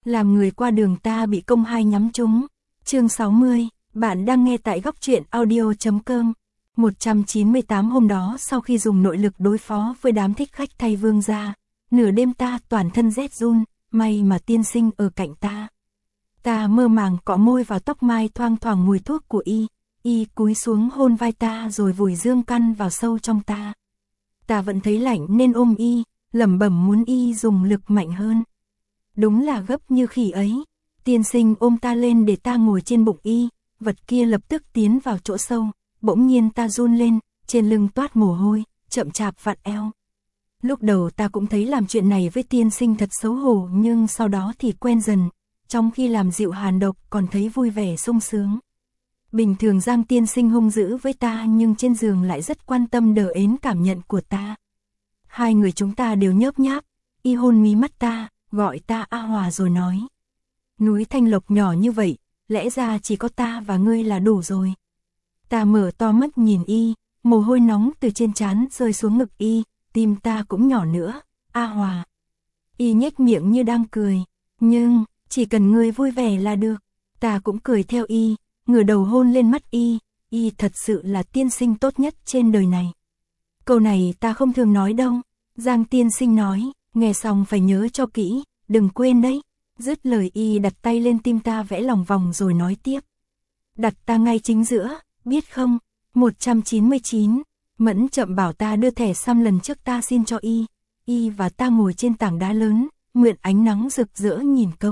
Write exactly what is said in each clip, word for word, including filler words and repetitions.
làm người qua đường ta bị công hai nhắm trúng. Chương sáu mươi, bạn đang nghe tại góc truyện audio.com. một trăm chín mươi tám Hôm đó sau khi dùng nội lực đối phó với đám thích khách thay vương gia, nửa đêm ta toàn thân rét run, may mà tiên sinh ở cạnh ta. Ta mơ màng cọ môi vào tóc mai thoang thoảng mùi thuốc của y, y cúi xuống hôn vai ta rồi vùi dương căn vào sâu trong ta. Ta vẫn thấy lạnh nên ôm y, lẩm bẩm muốn y dùng lực mạnh hơn. Đúng là gấp như khỉ ấy, tiên sinh ôm ta lên để ta ngồi trên bụng y, vật kia lập tức tiến vào chỗ sâu, bỗng nhiên ta run lên, trên lưng toát mồ hôi, chậm chạp vặn eo. Lúc đầu ta cũng thấy làm chuyện này với tiên sinh thật xấu hổ nhưng sau đó thì quen dần, trong khi làm dịu hàn độc còn thấy vui vẻ sung sướng. Bình thường Giang tiên sinh hung dữ với ta nhưng trên giường lại rất quan tâm đờ ến cảm nhận của ta. Hai người chúng ta đều nhớp nháp, y hôn mí mắt ta, gọi ta A Hòa rồi nói. Núi Thanh Lộc nhỏ như vậy, lẽ ra chỉ có ta và ngươi là đủ rồi. Ta mở to mắt nhìn y, mồ hôi nóng từ trên trán rơi xuống ngực y, tim ta cũng nhỏ nữa, A Hòa. Y nhếch miệng như đang cười, nhưng, chỉ cần ngươi vui vẻ là được. Ta cũng cười theo y, ngửa đầu hôn lên mắt y, y thật sự là tiên sinh tốt nhất trên đời này. Câu này ta không thường nói đâu, Giang tiên sinh nói, nghe xong phải nhớ cho kỹ, đừng quên đấy. Dứt lời y đặt tay lên tim ta vẽ lòng vòng rồi nói tiếp. Đặt ta ngay chính giữa, biết không? một trăm chín mươi chín, Mẫn Chậm bảo ta đưa thẻ xăm lần trước ta xin cho y. Y và ta ngồi trên tảng đá lớn, mượn ánh nắng rực rỡ nhìn câu.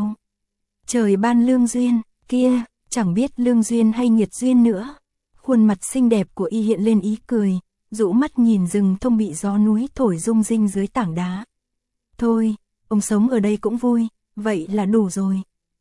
Trời ban lương duyên, kia, chẳng biết lương duyên hay nghiệt duyên nữa. Khuôn mặt xinh đẹp của y hiện lên ý cười, rũ mắt nhìn rừng thông bị gió núi thổi rung rinh dưới tảng đá. Thôi, ông sống ở đây cũng vui, vậy là đủ rồi.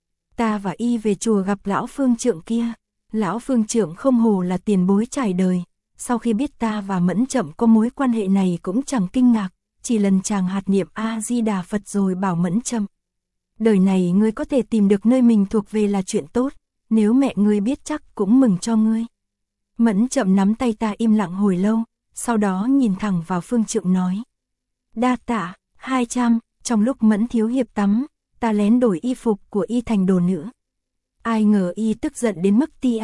Ta và y về chùa gặp lão phương trượng kia. Lão phương trượng không hồ là tiền bối trải đời, sau khi biết ta và Mẫn Chậm có mối quan hệ này cũng chẳng kinh ngạc, chỉ lần chàng hạt niệm A-di-đà Phật rồi bảo Mẫn Chậm. Đời này ngươi có thể tìm được nơi mình thuộc về là chuyện tốt, nếu mẹ ngươi biết chắc cũng mừng cho ngươi. Mẫn Chậm nắm tay ta im lặng hồi lâu, sau đó nhìn thẳng vào phương trượng nói. Đa tạ, hai trăm, trong lúc Mẫn thiếu hiệp tắm, ta lén đổi y phục của y thành đồ nữ. Ai ngờ y tức giận đến mức tia,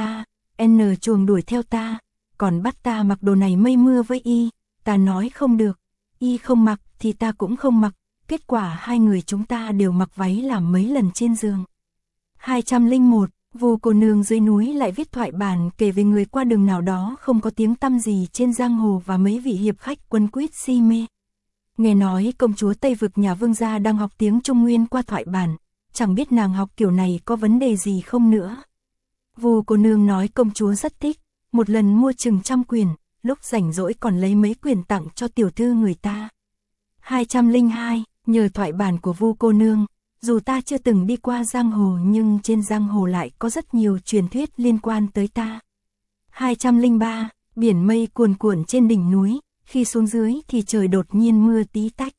n chuồng đuổi theo ta, còn bắt ta mặc đồ này mây mưa với y, ta nói không được, y không mặc thì ta cũng không mặc, kết quả hai người chúng ta đều mặc váy làm mấy lần trên giường. hai trăm lẻ một, Vu cô nương dưới núi lại viết thoại bản kể về người qua đường nào đó không có tiếng tăm gì trên giang hồ và mấy vị hiệp khách quấn quýt si mê. Nghe nói công chúa Tây Vực nhà vương gia đang học tiếng Trung Nguyên qua thoại bản, chẳng biết nàng học kiểu này có vấn đề gì không nữa. Vu cô nương nói công chúa rất thích, một lần mua chừng trăm quyển, lúc rảnh rỗi còn lấy mấy quyển tặng cho tiểu thư người ta. hai trăm lẻ hai, nhờ thoại bản của Vu cô nương, dù ta chưa từng đi qua giang hồ nhưng trên giang hồ lại có rất nhiều truyền thuyết liên quan tới ta. hai trăm lẻ ba, biển mây cuồn cuộn trên đỉnh núi, khi xuống dưới thì trời đột nhiên mưa tí tách.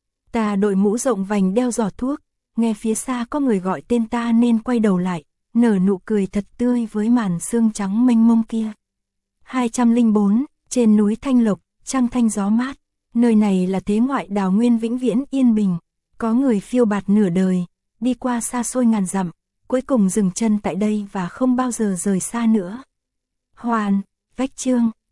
Ta đội mũ rộng vành đeo giỏ thuốc, nghe phía xa có người gọi tên ta nên quay đầu lại, nở nụ cười thật tươi với màn sương trắng mênh mông kia. hai trăm lẻ bốn, trên núi Thanh Lộc, trăng thanh gió mát, nơi này là thế ngoại đào nguyên vĩnh viễn yên bình, có người phiêu bạt nửa đời, đi qua xa xôi ngàn dặm, cuối cùng dừng chân tại đây và không bao giờ rời xa nữa. Hoàn, vách chương,